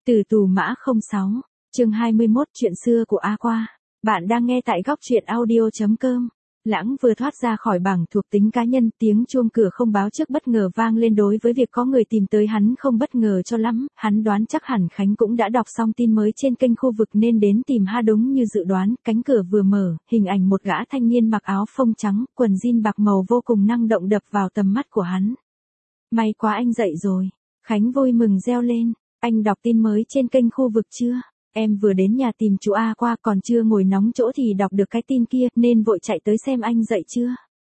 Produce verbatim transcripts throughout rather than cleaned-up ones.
Từ tù mã không sáu, chương hai mươi mốt chuyện xưa của A Qua. Bạn đang nghe tại góc truyện audio.com. Lãng vừa thoát ra khỏi bảng thuộc tính cá nhân, tiếng chuông cửa không báo trước bất ngờ vang lên. Đối với việc có người tìm tới hắn không bất ngờ cho lắm, hắn đoán chắc hẳn Khánh cũng đã đọc xong tin mới trên kênh khu vực nên đến tìm ha. Đúng như dự đoán, cánh cửa vừa mở, hình ảnh một gã thanh niên mặc áo phông trắng, quần jean bạc màu vô cùng năng động đập vào tầm mắt của hắn. May quá anh dậy rồi. Khánh vui mừng reo lên. Anh đọc tin mới trên kênh khu vực chưa? Em vừa đến nhà tìm chú A Qua, còn chưa ngồi nóng chỗ thì đọc được cái tin kia, nên vội chạy tới xem anh dậy chưa.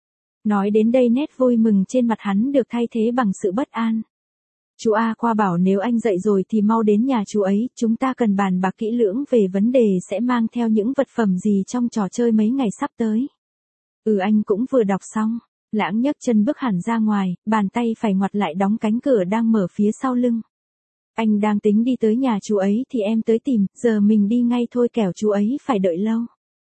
Nói đến đây nét vui mừng trên mặt hắn được thay thế bằng sự bất an. Chú A Qua bảo nếu anh dậy rồi thì mau đến nhà chú ấy, chúng ta cần bàn bạc kỹ lưỡng về vấn đề sẽ mang theo những vật phẩm gì trong trò chơi mấy ngày sắp tới. Ừ, anh cũng vừa đọc xong. Lãng nhấc chân bước hẳn ra ngoài, bàn tay phải ngoặt lại đóng cánh cửa đang mở phía sau lưng. Anh đang tính đi tới nhà chú ấy thì em tới tìm, giờ mình đi ngay thôi kẻo chú ấy phải đợi lâu.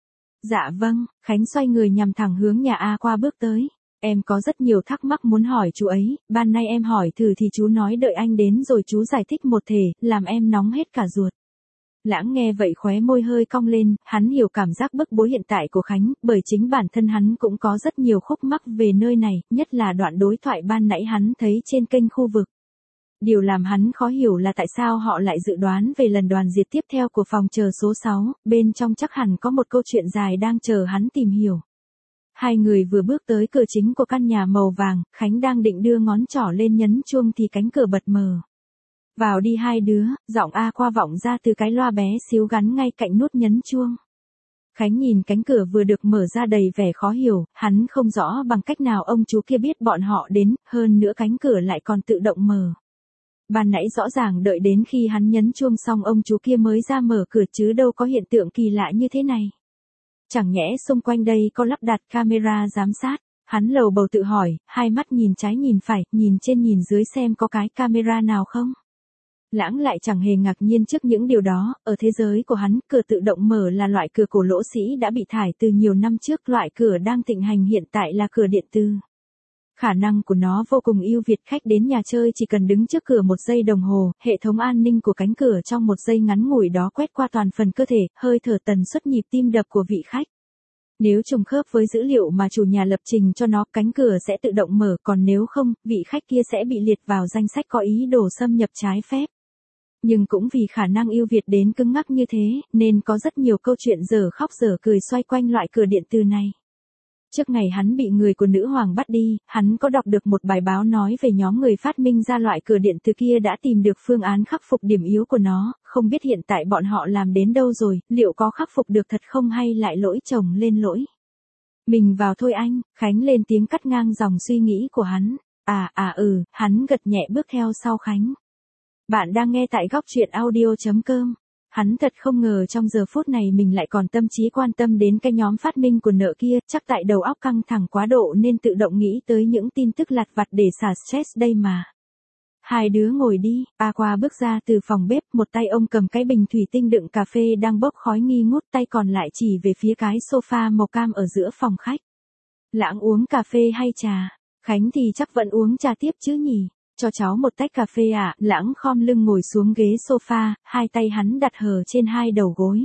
Dạ vâng. Khánh xoay người nhằm thẳng hướng nhà A Qua bước tới. Em có rất nhiều thắc mắc muốn hỏi chú ấy, ban nay em hỏi thử thì chú nói đợi anh đến rồi chú giải thích một thể, làm em nóng hết cả ruột. Lãng nghe vậy khóe môi hơi cong lên, hắn hiểu cảm giác bức bối hiện tại của Khánh, bởi chính bản thân hắn cũng có rất nhiều khúc mắc về nơi này, nhất là đoạn đối thoại ban nãy hắn thấy trên kênh khu vực. Điều làm hắn khó hiểu là tại sao họ lại dự đoán về lần đoàn diệt tiếp theo của phòng chờ số sáu, bên trong chắc hẳn có một câu chuyện dài đang chờ hắn tìm hiểu. Hai người vừa bước tới cửa chính của căn nhà màu vàng, Khánh đang định đưa ngón trỏ lên nhấn chuông thì cánh cửa bật mở. Vào đi hai đứa, giọng A Qua vọng ra từ cái loa bé xíu gắn ngay cạnh nút nhấn chuông. Khánh nhìn cánh cửa vừa được mở ra đầy vẻ khó hiểu, hắn không rõ bằng cách nào ông chú kia biết bọn họ đến, hơn nữa cánh cửa lại còn tự động mở. Ban nãy rõ ràng đợi đến khi hắn nhấn chuông xong ông chú kia mới ra mở cửa chứ đâu có hiện tượng kỳ lạ như thế này. Chẳng nhẽ xung quanh đây có lắp đặt camera giám sát, hắn lầu bầu tự hỏi, hai mắt nhìn trái nhìn phải, nhìn trên nhìn dưới xem có cái camera nào không. Lãng lại chẳng hề ngạc nhiên trước những điều đó, ở thế giới của hắn, cửa tự động mở là loại cửa cổ lỗ sĩ đã bị thải từ nhiều năm trước, loại cửa đang thịnh hành hiện tại là cửa điện tử. Khả năng của nó vô cùng ưu việt, khách đến nhà chơi chỉ cần đứng trước cửa một giây đồng hồ, hệ thống an ninh của cánh cửa trong một giây ngắn ngủi đó quét qua toàn phần cơ thể, hơi thở, tần suất nhịp tim đập của vị khách. Nếu trùng khớp với dữ liệu mà chủ nhà lập trình cho nó, cánh cửa sẽ tự động mở, còn nếu không, vị khách kia sẽ bị liệt vào danh sách có ý đồ xâm nhập trái phép. Nhưng cũng vì khả năng ưu việt đến cứng ngắc như thế, nên có rất nhiều câu chuyện dở khóc dở cười xoay quanh loại cửa điện tử này. Trước ngày hắn bị người của nữ hoàng bắt đi, hắn có đọc được một bài báo nói về nhóm người phát minh ra loại cửa điện tử kia đã tìm được phương án khắc phục điểm yếu của nó, không biết hiện tại bọn họ làm đến đâu rồi, liệu có khắc phục được thật không hay lại lỗi chồng lên lỗi. Mình vào thôi anh, Khánh lên tiếng cắt ngang dòng suy nghĩ của hắn. À à ừ, hắn gật nhẹ bước theo sau Khánh. Bạn đang nghe tại góc truyện audio.com. Hắn thật không ngờ trong giờ phút này mình lại còn tâm trí quan tâm đến cái nhóm phát minh của nợ kia, chắc tại đầu óc căng thẳng quá độ nên tự động nghĩ tới những tin tức lặt vặt để xả stress đây mà. Hai đứa ngồi đi. A Qua bước ra từ phòng bếp, một tay ông cầm cái bình thủy tinh đựng cà phê đang bốc khói nghi ngút, tay còn lại chỉ về phía cái sofa màu cam ở giữa phòng khách. Lãng uống cà phê hay trà? Khánh thì chắc vẫn uống trà tiếp chứ nhỉ? Cho cháu một tách cà phê ạ. À? Lãng khom lưng ngồi xuống ghế sofa, hai tay hắn đặt hờ trên hai đầu gối.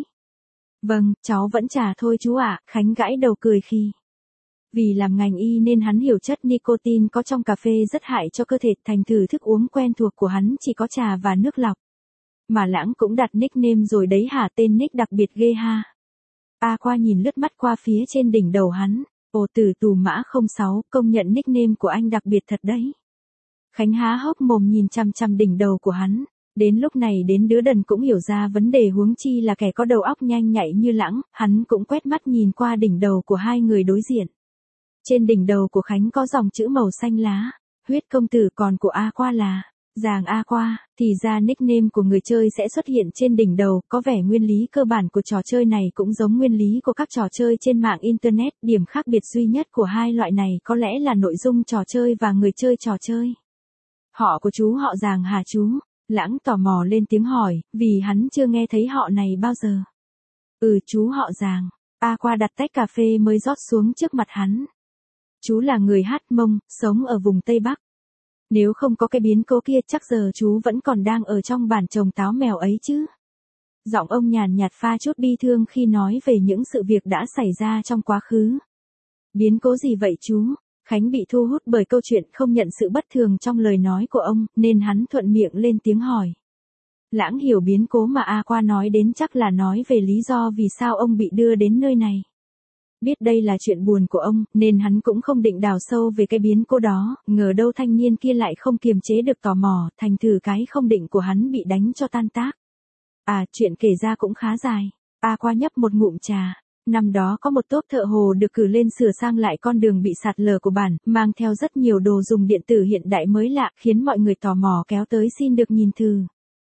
Vâng, cháu vẫn trà thôi chú ạ. À. Khánh gãi đầu cười khi. Vì làm ngành y nên hắn hiểu chất nicotine có trong cà phê rất hại cho cơ thể, thành thử thức uống quen thuộc của hắn chỉ có trà và nước lọc. Mà Lãng cũng đặt nickname rồi đấy hả, tên nick đặc biệt ghê ha. A Qua nhìn lướt mắt qua phía trên đỉnh đầu hắn. Ồ, Từ tù mã không sáu, công nhận nickname của anh đặc biệt thật đấy. Khánh há hốc mồm nhìn chằm chằm đỉnh đầu của hắn. Đến lúc này đến đứa đần cũng hiểu ra vấn đề, huống chi là kẻ có đầu óc nhanh nhạy như Lãng. Hắn cũng quét mắt nhìn qua đỉnh đầu của hai người đối diện. Trên đỉnh đầu của Khánh có dòng chữ màu xanh lá, huyết công tử, còn của A Qua là Giàng A Qua. Thì ra nickname của người chơi sẽ xuất hiện trên đỉnh đầu, có vẻ nguyên lý cơ bản của trò chơi này cũng giống nguyên lý của các trò chơi trên mạng Internet. Điểm khác biệt duy nhất của hai loại này có lẽ là nội dung trò chơi và người chơi trò chơi. Họ của chú họ Giàng hả chú? Lãng tò mò lên tiếng hỏi, vì hắn chưa nghe thấy họ này bao giờ. Ừ, chú họ Giàng. A Qua đặt tách cà phê mới rót xuống trước mặt hắn. Chú là người hát Mông, sống ở vùng Tây Bắc. Nếu không có cái biến cố kia chắc giờ chú vẫn còn đang ở trong bản trồng táo mèo ấy chứ. Giọng ông nhàn nhạt pha chút bi thương khi nói về những sự việc đã xảy ra trong quá khứ. Biến cố gì vậy chú? Khánh bị thu hút bởi câu chuyện không nhận sự bất thường trong lời nói của ông, nên hắn thuận miệng lên tiếng hỏi. Lãng hiểu biến cố mà A Qua nói đến chắc là nói về lý do vì sao ông bị đưa đến nơi này. Biết đây là chuyện buồn của ông, nên hắn cũng không định đào sâu về cái biến cố đó, ngờ đâu thanh niên kia lại không kiềm chế được tò mò, thành thử cái không định của hắn bị đánh cho tan tác. À, chuyện kể ra cũng khá dài. A Qua nhấp một ngụm trà. Năm đó có một tốp thợ hồ được cử lên sửa sang lại con đường bị sạt lở của bản, mang theo rất nhiều đồ dùng điện tử hiện đại mới lạ, khiến mọi người tò mò kéo tới xin được nhìn thử.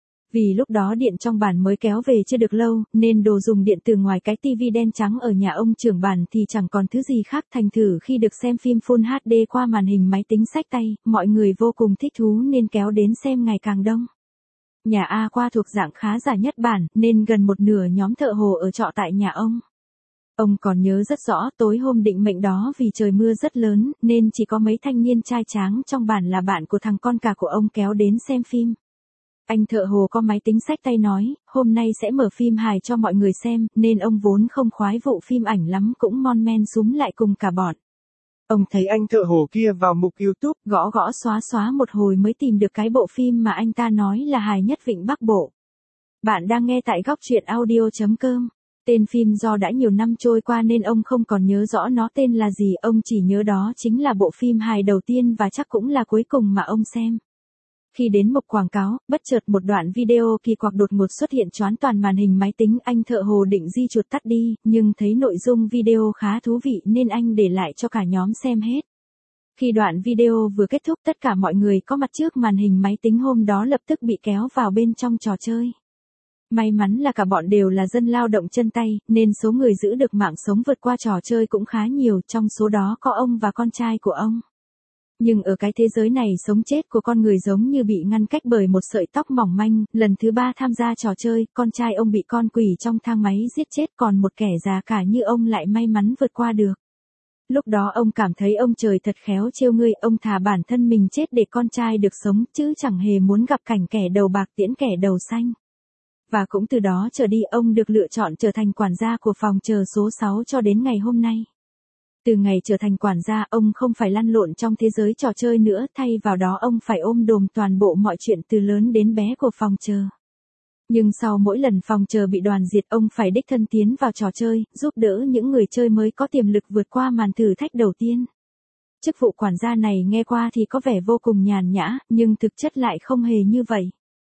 Vì lúc đó điện trong bản mới kéo về chưa được lâu, nên đồ dùng điện tử ngoài cái tivi đen trắng ở nhà ông trưởng bản thì chẳng còn thứ gì khác, thành thử khi được xem phim Full hát đê qua màn hình máy tính xách tay, mọi người vô cùng thích thú nên kéo đến xem ngày càng đông. Nhà A Qua thuộc dạng khá giả nhất bản, nên gần một nửa nhóm thợ hồ ở trọ tại nhà ông. Ông còn nhớ rất rõ tối hôm định mệnh đó vì trời mưa rất lớn, nên chỉ có mấy thanh niên trai tráng trong bản là bạn của thằng con cả của ông kéo đến xem phim. Anh thợ hồ có máy tính xách tay nói, hôm nay sẽ mở phim hài cho mọi người xem, nên ông vốn không khoái vụ phim ảnh lắm cũng mon men súm lại cùng cả bọn. Ông thấy anh thợ hồ kia vào mục YouTube, gõ gõ xóa xóa một hồi mới tìm được cái bộ phim mà anh ta nói là hài nhất Vịnh Bắc Bộ. Bạn đang nghe tại góc truyện audio chấm com. Tên phim do đã nhiều năm trôi qua nên ông không còn nhớ rõ nó tên là gì, ông chỉ nhớ đó chính là bộ phim hài đầu tiên và chắc cũng là cuối cùng mà ông xem. Khi đến mục quảng cáo, bất chợt một đoạn video kỳ quặc đột ngột xuất hiện choán toàn màn hình máy tính, anh thợ hồ định di chuột tắt đi, nhưng thấy nội dung video khá thú vị nên anh để lại cho cả nhóm xem hết. Khi đoạn video vừa kết thúc tất cả mọi người có mặt trước màn hình máy tính hôm đó lập tức bị kéo vào bên trong trò chơi. May mắn là cả bọn đều là dân lao động chân tay, nên số người giữ được mạng sống vượt qua trò chơi cũng khá nhiều, trong số đó có ông và con trai của ông. Nhưng ở cái thế giới này sống chết của con người giống như bị ngăn cách bởi một sợi tóc mỏng manh, lần thứ ba tham gia trò chơi, con trai ông bị con quỷ trong thang máy giết chết còn một kẻ già cả như ông lại may mắn vượt qua được. Lúc đó ông cảm thấy ông trời thật khéo trêu ngươi, ông thà bản thân mình chết để con trai được sống chứ chẳng hề muốn gặp cảnh kẻ đầu bạc tiễn kẻ đầu xanh. Và cũng từ đó trở đi ông được lựa chọn trở thành quản gia của phòng chờ số sáu cho đến ngày hôm nay. Từ ngày trở thành quản gia ông không phải lăn lộn trong thế giới trò chơi nữa, thay vào đó ông phải ôm đồm toàn bộ mọi chuyện từ lớn đến bé của phòng chờ. Nhưng sau mỗi lần phòng chờ bị đoàn diệt ông phải đích thân tiến vào trò chơi, giúp đỡ những người chơi mới có tiềm lực vượt qua màn thử thách đầu tiên. Chức vụ quản gia này nghe qua thì có vẻ vô cùng nhàn nhã, nhưng thực chất lại không hề như vậy.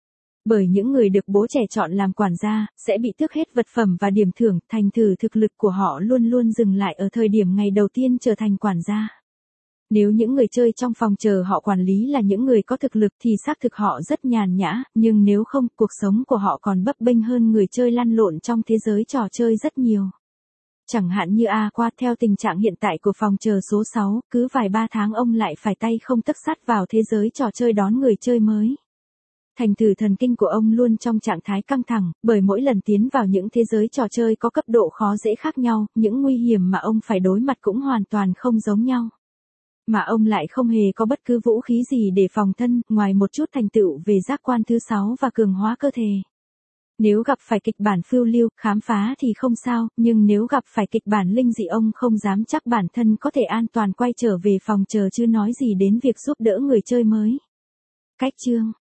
Bởi những người được bố trẻ chọn làm quản gia, sẽ bị tước hết vật phẩm và điểm thưởng, thành thử thực lực của họ luôn luôn dừng lại ở thời điểm ngày đầu tiên trở thành quản gia. Nếu những người chơi trong phòng chờ họ quản lý là những người có thực lực thì xác thực họ rất nhàn nhã, nhưng nếu không, cuộc sống của họ còn bấp bênh hơn người chơi lăn lộn trong thế giới trò chơi rất nhiều. Chẳng hạn như A Qua, theo tình trạng hiện tại của phòng chờ số sáu, cứ vài ba tháng ông lại phải tay không tấc sắt vào thế giới trò chơi đón người chơi mới. Thành thử thần kinh của ông luôn trong trạng thái căng thẳng, bởi mỗi lần tiến vào những thế giới trò chơi có cấp độ khó dễ khác nhau, những nguy hiểm mà ông phải đối mặt cũng hoàn toàn không giống nhau. Mà ông lại không hề có bất cứ vũ khí gì để phòng thân, ngoài một chút thành tựu về giác quan thứ sáu và cường hóa cơ thể. Nếu gặp phải kịch bản phiêu lưu, khám phá thì không sao, nhưng nếu gặp phải kịch bản linh dị ông không dám chắc bản thân có thể an toàn quay trở về phòng chờ chứ nói gì đến việc giúp đỡ người chơi mới. Cách chương